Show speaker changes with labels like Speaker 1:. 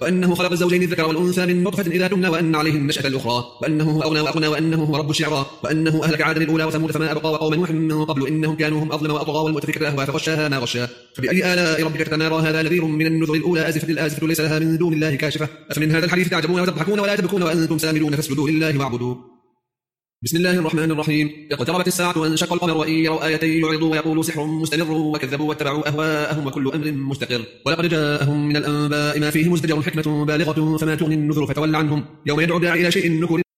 Speaker 1: وأنه خلق الزوجين الذكر والأنثى من نطفة إذا تمنى وأن عليه النشأة الأخرى وأنه هو أغنى وأقنى وأنه هو رب الشعرى وأنه أهلك عادا الأولى وثمود فما أبقى وقوم نوح من قبل إنهم كانوا هم أظلم وأطغى والمؤتفكة أهوى فغشاها ما غشا فبأي آلاء ربك تتمارى هذا نذير من النذر الأولى آزفة الآزفة ليس لها من دون الله كاشفة أفمن هذا الحديث تعجبون وتضحكون ولا تبكون وأنتم سامدون فاسجدوا لله واعبدوا. بسم الله الرحمن الرحيم. اقتربت الساعة وانشق القمر وإن يروا آية يعرضوا ويقولوا سحر مستمر وكذبوا واتبعوا أهواءهم وكل أمر مستقر ولقد جاءهم من الأنباء ما فيه مزدجر حكمة بالغة فما تغني النذر فتول عنهم يوم يدعو داعي إلى شيء نكر